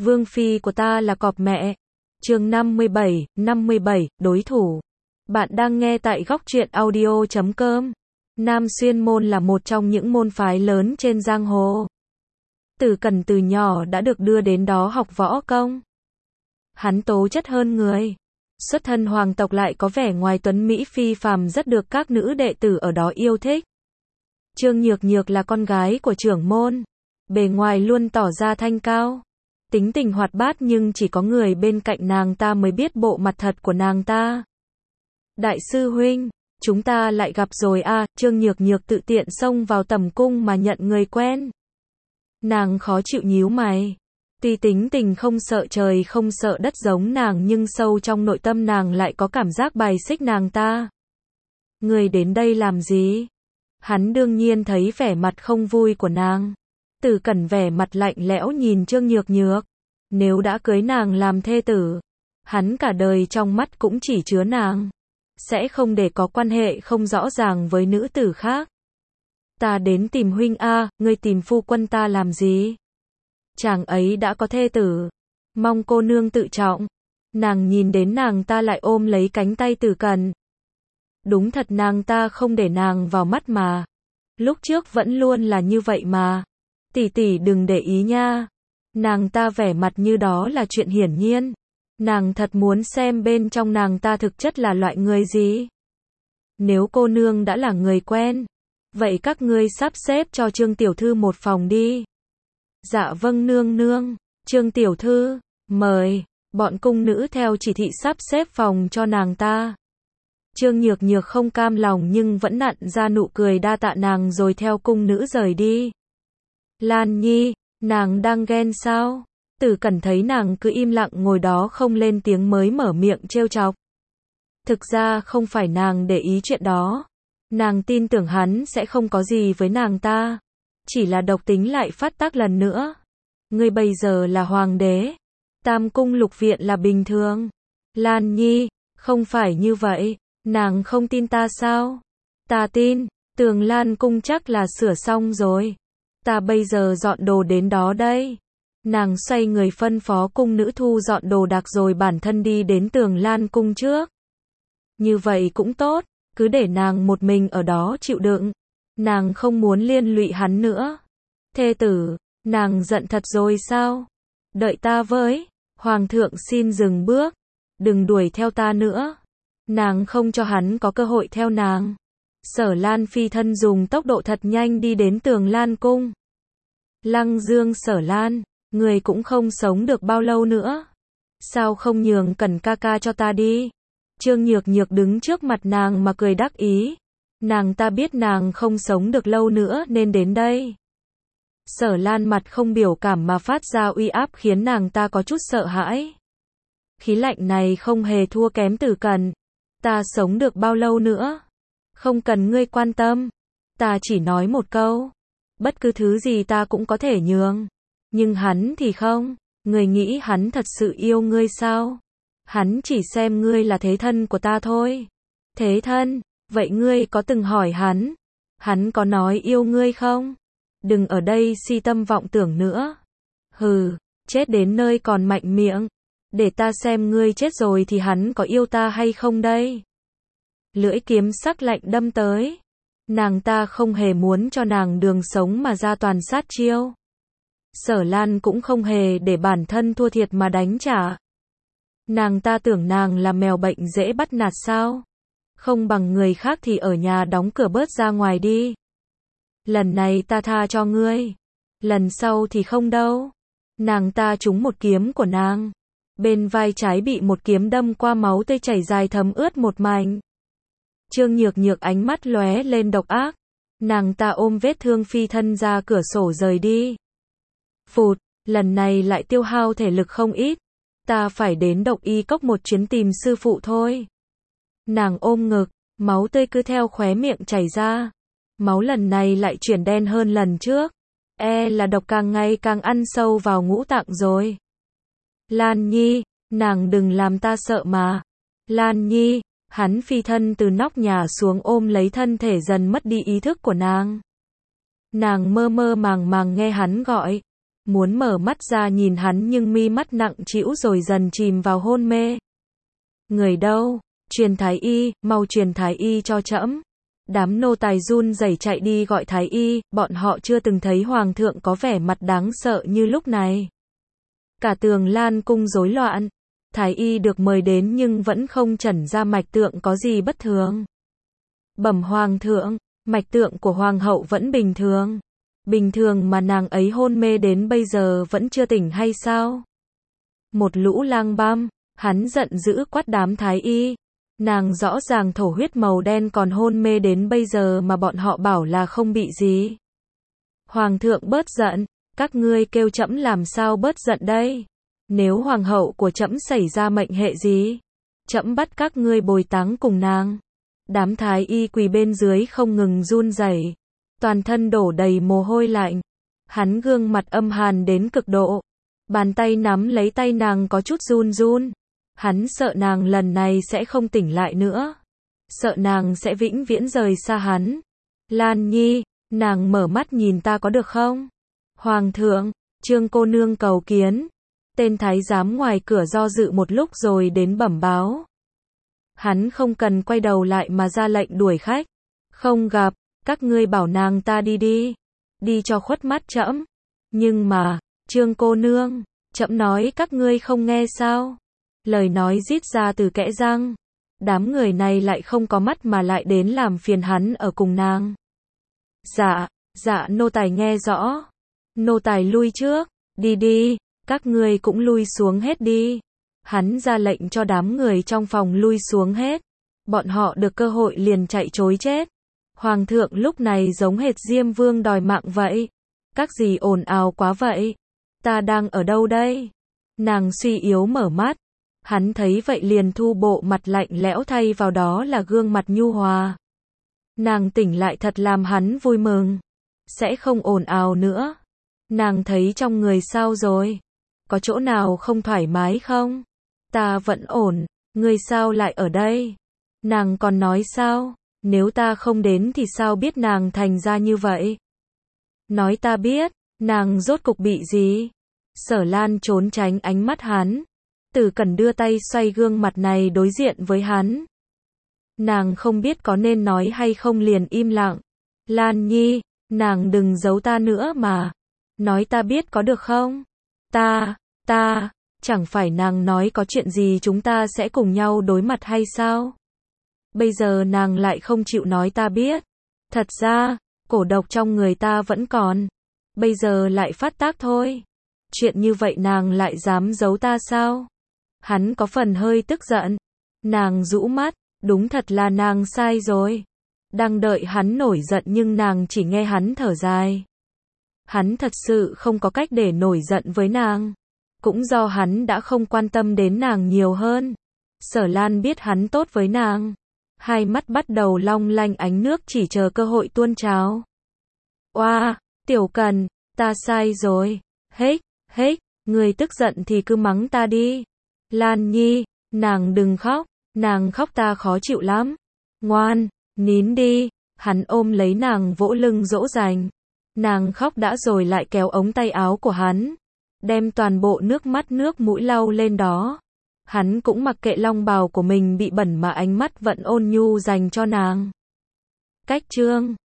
Vương phi của ta là cọp mẹ. Chương 57, đối thủ. Bạn đang nghe tại góc truyện audio.com. Nam Xuyên môn là một trong những môn phái lớn trên giang hồ. Tử Cẩn từ nhỏ đã được đưa đến đó học võ công. Hắn tố chất hơn người. Xuất thân hoàng tộc lại có vẻ ngoài tuấn mỹ phi phàm, rất được các nữ đệ tử ở đó yêu thích. Trương Nhược Nhược là con gái của trưởng môn. Bề ngoài luôn tỏ ra thanh cao. Tính tình hoạt bát, nhưng chỉ có người bên cạnh nàng ta mới biết bộ mặt thật của nàng ta. Đại sư huynh, chúng ta lại gặp rồi à? Trương Nhược Nhược tự tiện xông vào tầm cung mà nhận người quen. Nàng khó chịu nhíu mày. Tuy tính tình không sợ trời không sợ đất giống nàng, nhưng sâu trong nội tâm nàng lại có cảm giác bài xích nàng ta. Người đến đây làm gì? Hắn đương nhiên thấy vẻ mặt không vui của nàng. Tử Cẩn vẻ mặt lạnh lẽo nhìn Trương Nhược Nhược. Nếu đã cưới nàng làm thê tử, hắn cả đời trong mắt cũng chỉ chứa nàng. Sẽ không để có quan hệ không rõ ràng với nữ tử khác. Ta đến tìm huynh a, ngươi tìm phu quân ta làm gì? Chàng ấy đã có thê tử. Mong cô nương tự trọng. Nàng nhìn đến nàng ta lại ôm lấy cánh tay Tử Cẩn. Đúng thật nàng ta không để nàng vào mắt mà. Lúc trước vẫn luôn là như vậy mà. Tỷ tỷ đừng để ý nha. Nàng ta vẻ mặt như đó là chuyện hiển nhiên. Nàng thật muốn xem bên trong nàng ta thực chất là loại người gì. Nếu cô nương đã là người quen, vậy các ngươi sắp xếp cho Trương tiểu thư một phòng đi. Dạ vâng nương nương. Trương tiểu thư, mời. Bọn cung nữ theo chỉ thị sắp xếp phòng cho nàng ta. Trương Nhược Nhược không cam lòng nhưng vẫn nặn ra nụ cười đa tạ nàng rồi theo cung nữ rời đi. Lan Nhi, nàng đang ghen sao? Tử Cẩn thấy nàng cứ im lặng ngồi đó không lên tiếng mới mở miệng trêu chọc. Thực ra không phải nàng để ý chuyện đó. Nàng tin tưởng hắn sẽ không có gì với nàng ta. Chỉ là độc tính lại phát tác lần nữa. Ngươi bây giờ là hoàng đế. Tam cung lục viện là bình thường. Lan Nhi, không phải như vậy. Nàng không tin ta sao? Ta tin, Tường Lan cung chắc là sửa xong rồi. Ta bây giờ dọn đồ đến đó đây. Nàng xoay người phân phó cung nữ thu dọn đồ đạc rồi bản thân đi đến Tường Lan cung trước. Như vậy cũng tốt, cứ để nàng một mình ở đó chịu đựng. Nàng không muốn liên lụy hắn nữa. Thê tử, nàng giận thật rồi sao? Đợi ta với. Hoàng thượng xin dừng bước. Đừng đuổi theo ta nữa. Nàng không cho hắn có cơ hội theo nàng. Sở Lan phi thân dùng tốc độ thật nhanh đi đến Tường Lan cung. Lăng Dương Sở Lan, người cũng không sống được bao lâu nữa. Sao không nhường Cẩn ca ca cho ta đi? Trương Nhược Nhược đứng trước mặt nàng mà cười đắc ý. Nàng ta biết nàng không sống được lâu nữa nên đến đây. Sở Lan mặt không biểu cảm mà phát ra uy áp khiến nàng ta có chút sợ hãi. Khí lạnh này không hề thua kém Tử Cẩn. Ta sống được bao lâu nữa? Không cần ngươi quan tâm. Ta chỉ nói một câu. Bất cứ thứ gì ta cũng có thể nhường. Nhưng hắn thì không. Ngươi nghĩ hắn thật sự yêu ngươi sao? Hắn chỉ xem ngươi là thế thân của ta thôi. Thế thân? Vậy ngươi có từng hỏi hắn? Hắn có nói yêu ngươi không? Đừng ở đây si tâm vọng tưởng nữa. Hừ, chết đến nơi còn mạnh miệng. Để ta xem ngươi chết rồi thì hắn có yêu ta hay không đây? Lưỡi kiếm sắc lạnh đâm tới. Nàng ta không hề muốn cho nàng đường sống mà ra toàn sát chiêu. Sở Lan cũng không hề để bản thân thua thiệt mà đánh trả. Nàng ta tưởng nàng là mèo bệnh dễ bắt nạt sao? Không bằng người khác thì ở nhà đóng cửa bớt ra ngoài đi. Lần này ta tha cho ngươi. Lần sau thì không đâu. Nàng ta trúng một kiếm của nàng. Bên vai trái bị một kiếm đâm qua, máu tươi chảy dài thấm ướt một mảnh. Trương Nhược Nhược ánh mắt lóe lên độc ác. Nàng ta ôm vết thương phi thân ra cửa sổ rời đi. Phụt, lần này lại tiêu hao thể lực không ít. Ta phải đến độc y cốc một chuyến tìm sư phụ thôi. Nàng ôm ngực, máu tươi cứ theo khóe miệng chảy ra. Máu lần này lại chuyển đen hơn lần trước. Là độc càng ngày càng ăn sâu vào ngũ tạng rồi. Lan Nhi, nàng đừng làm ta sợ mà. Lan Nhi, hắn phi thân từ nóc nhà xuống ôm lấy thân thể dần mất đi ý thức của nàng. Nàng mơ mơ màng màng nghe hắn gọi. muốn mở mắt ra nhìn hắn nhưng mi mắt nặng trĩu rồi dần chìm vào hôn mê. Người đâu? Truyền thái y, mau truyền thái y cho trẫm. Đám nô tài run rẩy chạy đi gọi thái y, bọn họ chưa từng thấy hoàng thượng có vẻ mặt đáng sợ như lúc này. Cả Tường Lan cung rối loạn. Thái y được mời đến nhưng vẫn không chẩn ra mạch tượng có gì bất thường. Bẩm hoàng thượng, mạch tượng của hoàng hậu vẫn bình thường. Bình thường mà nàng ấy hôn mê đến bây giờ vẫn chưa tỉnh hay sao? Một lũ lang băm, hắn giận dữ quát đám thái y. Nàng rõ ràng thổ huyết màu đen còn hôn mê đến bây giờ mà bọn họ bảo là không bị gì. Hoàng thượng bớt giận, các ngươi kêu trẫm làm sao bớt giận đây? Nếu hoàng hậu của trẫm xảy ra mệnh hệ gì, trẫm bắt các ngươi bồi táng cùng nàng. Đám thái y quỳ bên dưới không ngừng run rẩy, toàn thân đổ đầy mồ hôi lạnh. Hắn gương mặt âm hàn đến cực độ, bàn tay nắm lấy tay nàng có chút run run. Hắn sợ nàng lần này sẽ không tỉnh lại nữa, sợ nàng sẽ vĩnh viễn rời xa hắn. Lan Nhi, nàng mở mắt nhìn ta có được không? Hoàng thượng, Trương cô nương cầu kiến. Tên thái giám ngoài cửa do dự một lúc rồi đến bẩm báo. Hắn không cần quay đầu lại mà ra lệnh đuổi khách. Không gặp, các ngươi bảo nàng ta đi đi. Đi cho khuất mắt trẫm. Nhưng mà, Trương cô nương, trẫm nói các ngươi không nghe sao? Lời nói rít ra từ kẽ răng. Đám người này lại không có mắt mà lại đến làm phiền hắn ở cùng nàng. Dạ, dạ nô tài nghe rõ. Nô tài lui trước, đi đi, các ngươi cũng lui xuống hết đi. Hắn ra lệnh cho đám người trong phòng lui xuống hết. Bọn họ được cơ hội liền chạy trối chết. Hoàng thượng lúc này giống hệt Diêm Vương đòi mạng vậy. Các gì ồn ào quá vậy? Ta đang ở đâu đây? Nàng suy yếu mở mắt. Hắn thấy vậy liền thu bộ mặt lạnh lẽo thay vào đó là gương mặt nhu hòa. Nàng tỉnh lại thật làm hắn vui mừng. Sẽ không ồn ào nữa. Nàng thấy trong người sao rồi? Có chỗ nào không thoải mái không? Ta vẫn ổn, ngươi sao lại ở đây? Nàng còn nói sao? Nếu ta không đến thì sao biết nàng thành ra như vậy? Nói ta biết, nàng rốt cục bị gì? Sở Lan trốn tránh ánh mắt hắn. Tử Cẩn đưa tay xoay gương mặt này đối diện với hắn. Nàng không biết có nên nói hay không liền im lặng. Lan Nhi, nàng đừng giấu ta nữa mà. Nói ta biết có được không? Ta, chẳng phải nàng nói có chuyện gì chúng ta sẽ cùng nhau đối mặt hay sao? Bây giờ nàng lại không chịu nói ta biết. Thật ra, cổ độc trong người ta vẫn còn. Bây giờ lại phát tác thôi. Chuyện như vậy nàng lại dám giấu ta sao? Hắn có phần hơi tức giận. Nàng rũ mắt, đúng thật là nàng sai rồi. Đang đợi hắn nổi giận nhưng nàng chỉ nghe hắn thở dài. Hắn thật sự không có cách để nổi giận với nàng. Cũng do hắn đã không quan tâm đến nàng nhiều hơn. Sở Lan biết hắn tốt với nàng. Hai mắt bắt đầu long lanh ánh nước chỉ chờ cơ hội tuôn trào. Oa, Tiểu Cần, ta sai rồi. Hếch, người tức giận thì cứ mắng ta đi. Lan Nhi, nàng đừng khóc, nàng khóc ta khó chịu lắm. Ngoan, nín đi. Hắn ôm lấy nàng vỗ lưng dỗ dành. Nàng khóc đã rồi lại kéo ống tay áo của hắn. Đem toàn bộ nước mắt nước mũi lau lên đó. Hắn cũng mặc kệ long bào của mình bị bẩn mà ánh mắt vẫn ôn nhu dành cho nàng. Cách chương